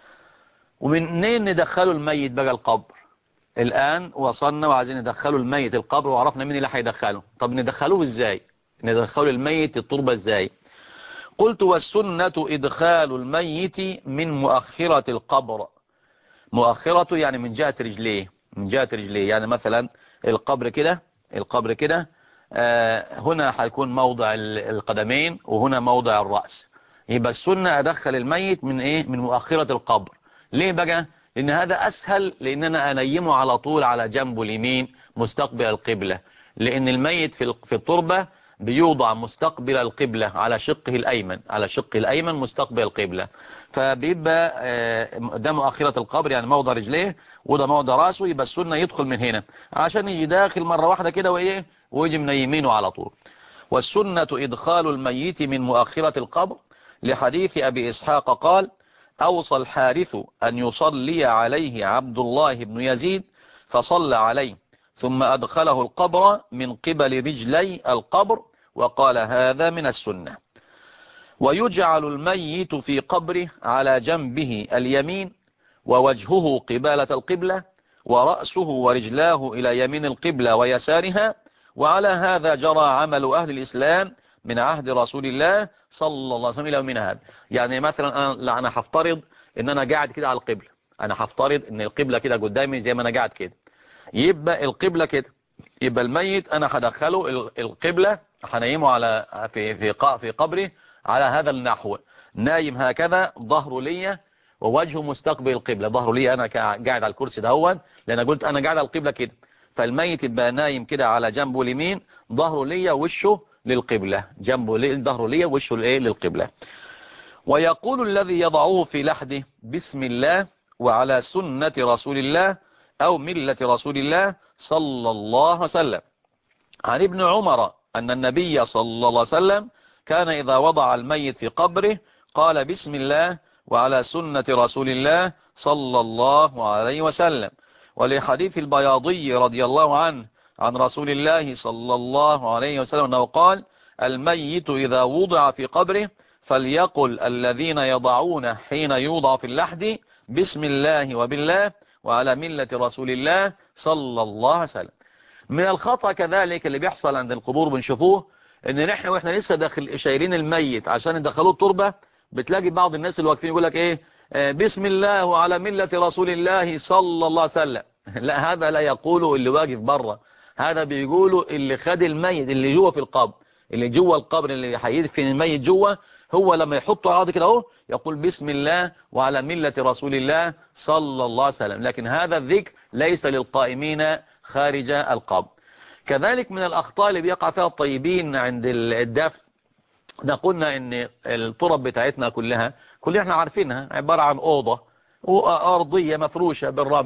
ومنين ندخلوا الميت بقى القبر؟ الآن وصلنا وعايزين ندخلوا الميت القبر، وعرفنا مين اللي هيدخله. طب ندخلوه إزاي؟ ندخلوا الميت التربة إزاي؟ قلت: والسنة إدخال الميت من مؤخرة القبر. مؤخرته يعني من جهة رجليه، من جهة رجليه. يعني مثلا القبر كده هنا هيكون موضع القدمين وهنا موضع الرأس. يبقى السنة أدخل الميت من إيه؟ من مؤخرة القبر. ليه بقى؟ لأن هذا أسهل، لأن أنا أنيمه على طول على جنبه اليمين مستقبل القبلة، لأن الميت في التربة بيوضع مستقبل القبلة على شقه الأيمن، على شقه الأيمن مستقبل القبلة. فبيبقى ده مؤخرة القبر يعني موضع رجليه وده موضع راسه. يبقى السنة يدخل من هنا عشان يجي داخل مرة واحدة كده وإيه ويجي من يمينه على طول. والسنة إدخال الميت من مؤخرة القبر لحديث أبي إسحاق قال: أوصى الحارث أن يصلي عليه عبد الله بن يزيد فصلى عليه ثم أدخله القبر من قبل رجلي القبر، وقال: هذا من السنة. ويجعل الميت في قبره على جنبه اليمين ووجهه قبالة القبلة ورأسه ورجلاه إلى يمين القبلة ويسارها، وعلى هذا جرى عمل أهل الإسلام من عهد رسول الله صلى الله عليه وسلم إلى يومنا هذا. يعني مثلا أنا هفترض إن أنا قاعد كده على القبلة، أنا هفترض إن القبلة كده قدامي زي ما أنا قاعد كده، يبقى القبلة كده، يبقى الميت أنا هدخله القبلة، هنيمه على في قبره على هذا النحو، نايم هكذا ظهره ليا ووجهه مستقبل القبلة. ظهره ليا أنا قاعد على الكرسي دهون، لأن قلت أنا قاعد على القبلة كده، فالميت يبقى نايم كده على جنبه اليمين ظهره ليا ووشه للقبلة، جنبه ظهره ليا ووشه للقبلة. ويقول الذي يضعه في لحده: بسم الله وعلى سنة رسول الله أو ملة رسول الله صلى الله عليه وسلم. عن ابن عمر أن النبي صلى الله عليه وسلم كان إذا وضع الميت في قبره قال: بسم الله وعلى سنة رسول الله صلى الله عليه وسلم. ولحديث البياضي رضي الله عنه عن رسول الله صلى الله عليه وسلم أنه قال: الميت إذا وضع في قبره فليقل الذين يضعون حين يوضع في اللحد: بسم الله وبالله وعلى ملة رسول الله صلى الله عليه وسلم. من الخطأ كذلك اللي بيحصل عند القبور بنشوفوه، ان نحن واحنا لسه داخل شايلين الميت عشان يدخلوه التربة، بتلاقي بعض الناس اللي واقفين يقول لك ايه: بسم الله وعلى ملة رسول الله صلى الله عليه وسلم. لا، هذا لا يقوله اللي واقف بره، هذا بيقوله اللي خد الميت اللي جوه في القبر، اللي جوه القبر اللي هيدفن الميت جوه، هو لما يحطه على كده اهو يقول: بسم الله وعلى ملة رسول الله صلى الله عليه وسلم. لكن هذا الذكر ليس للقائمين خارج القبر. كذلك من الأخطاء اللي بيقع فيها الطيبين عند الدفن، قلنا ان التراب بتاعتنا كلها احنا عارفينها عبارة عن أوضة وأرضية مفروشة بالرمل.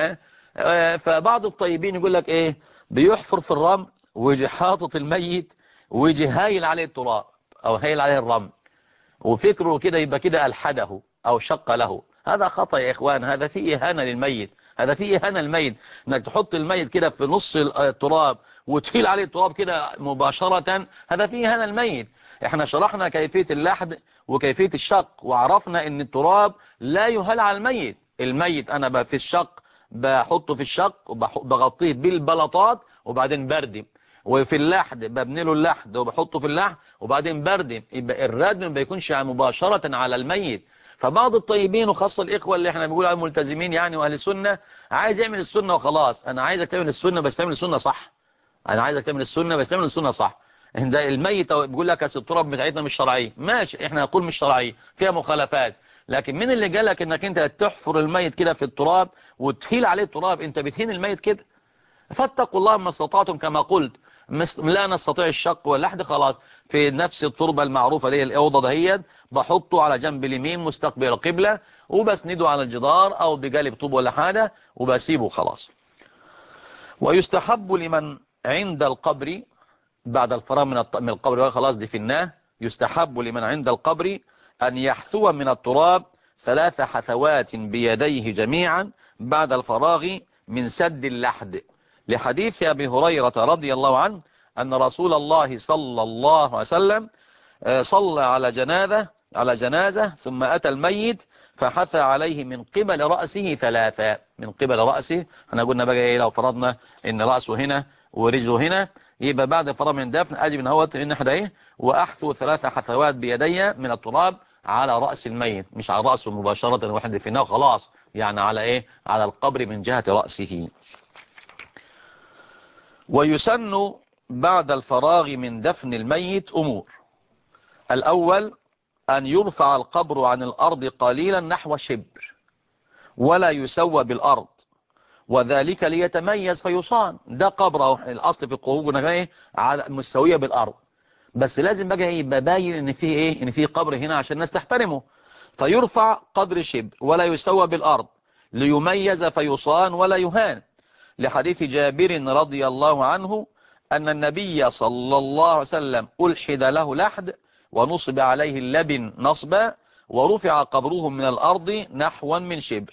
فبعض الطيبين يقول لك ايه: بيحفر في الرمل ويجي حاطط الميت ويجي هايل عليه التراب او هايل عليه الرمل، وفكره كده يبقى كده ألحده أو شق له. هذا خطأ يا إخوان، هذا فيه إهانة للميت، هذا فيه إهانة للميت. إنك تحط الميت كده في نص التراب وتهيل عليه التراب كده مباشرة، هذا فيه إهانة للميت. إحنا شرحنا كيفية اللحد وكيفية الشق، وعرفنا إن التراب لا يهال على الميت. الميت أنا في الشق بحطه في الشق وبغطيه بالبلطات وبعدين بردم، وفي اللحد ببني له اللحد وبحطه في اللحد وبعدين بردم. يبقى الردم ما بيكونش مباشرة على الميت. فبعض الطيبين وخاصة الإخوة اللي احنا بنقول عليهم ملتزمين يعني وأهل السنة، عايز يعمل السنة وخلاص. أنا عايزك تعمل السنة بس تعمل السنة صح، أنا عايزك تعمل السنة بس تعمل السنة صح. ده الميت بيقول لك أصل التراب بتاعتنا مش شرعية، ماشي، احنا نقول مش شرعية فيها مخالفات، لكن مين اللي قالك انك انت تحفر الميت كده في التراب وتهيل عليه التراب؟ انت بتهين الميت كده، فاتقوا الله ما استطعتم كما قلت. لا نستطيع الشق واللحد، خلاص في نفس التربة المعروفة دي الأوضة دهيت، بحطه على جنب اليمين مستقبل القبلة وبسنده على الجدار أو بجانب طوب ولا حاجة وبسيبه خلاص. ويستحب لمن عند القبر بعد الفراغ من القبر خلاص دفناه، يستحب لمن عند القبر أن يحثو من التراب 3 حثوات بيديه جميعا بعد الفراغ من سد اللحد، لحديث أبي هريرة رضي الله عنه أن رسول الله صلى الله عليه وسلم صلى على جنازة ثم أتى الميت فحثى عليه من قبل رأسه 3 من قبل رأسه. احنا قلنا بقى ايه لو فرضنا ان رأسه هنا ورجله هنا، يبقى بعد الفراغ من الدفن اجي من هوت ان احنا ايه واحثو 3 حثوات بيدي من التراب على رأس الميت، مش على رأسه مباشرة واحد دفناه خلاص، يعني على ايه على القبر من جهة رأسه. ويسن بعد الفراغ من دفن الميت أمور. الأول أن يرفع القبر عن الأرض قليلا نحو شبر ولا يسوى بالأرض، وذلك ليتميز فيصان. ده قبر الأصل في القبور على مستوية بالأرض، بس لازم بقى يبقى باين ان فيه ايه ان فيه قبر هنا عشان الناس تحترمه، فيرفع قدر شبر ولا يسوى بالأرض ليميز فيصان ولا يهان، لحديث جابر رضي الله عنه أن النبي صلى الله عليه وسلم ألحد له لحد ونصب عليه اللبن نصبا ورفع قبره من الأرض نحوا من شبر.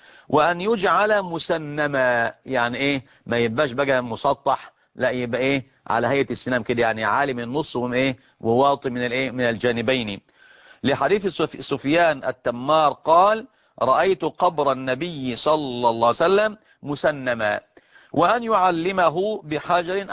وأن يجعل مسنما، يعني إيه ما يبقاش بقى مسطح، لا يبقى إيه على هيئة السنام كده، يعني عالي من النص وإيه وواطي من الإيه من الجانبين، لحديث سفيان التمار قال رأيت قبر النبي صلى الله عليه وسلم مسنما. وأن يعلمه بحجر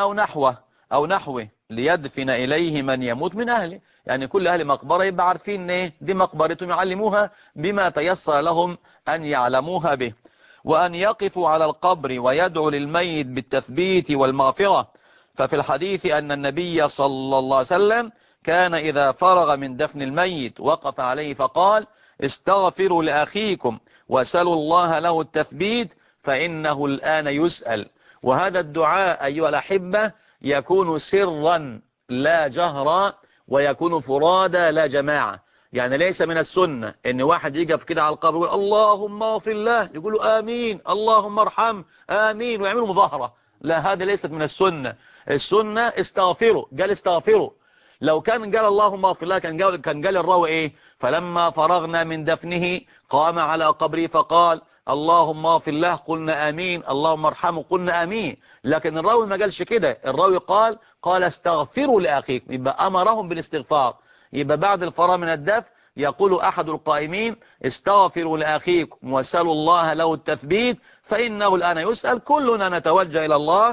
أو نحوه ليدفن إليه من يموت من أهله، يعني كل أهل مقبرة يبقى عارفين إيه دي مقبرتهم، يعلموها بما تيسر لهم أن يعلموها به. وأن يقفوا على القبر ويدعو للميت بالتثبيت والمغفرة، ففي الحديث أن النبي صلى الله عليه وسلم كان إذا فرغ من دفن الميت وقف عليه فقال استغفروا لأخيكم وسلوا الله له التثبيت فإنه الآن يسأل. وهذا الدعاء أيها الأحبة يكون سرا لا جهرا، ويكون فرادى لا جماعة، يعني ليس من السنة ان واحد يقف كده على القبر ويقول اللهم اغفر الله يقولوا آمين اللهم ارحم آمين ويعملوا مظاهرة، لا هذا ليست من السنة. السنة استغفروا، قال استغفروا. لو كان قال اللهم اغفر الله كان قال الراوي ايه فلما فرغنا من دفنه قام على قبري فقال اللهم اغفر الله قلنا آمين اللهم ارحمه قلنا آمين، لكن الراوي ما قالش كده، الراوي قال استغفروا لأخيكم، يبقى أمرهم بالاستغفار. يبقى بعد الفراغ من الدفن يقول أحد القائمين استغفروا لأخيكم وسلوا الله له التثبيت فإنه الآن يسأل. كلنا نتوجه إلى الله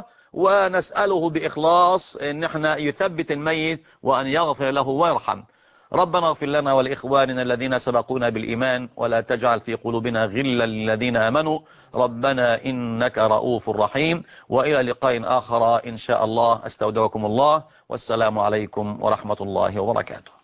ونسأله بإخلاص إن احنا يثبت الميت وأن يغفر له ويرحم. ربنا اغفر لنا ولإخواننا الذين سبقونا بالإيمان ولا تجعل في قلوبنا غلا للذين آمنوا ربنا إنك رؤوف رحيم. وإلى لقاء آخر إن شاء الله، أستودعكم الله والسلام عليكم ورحمة الله وبركاته.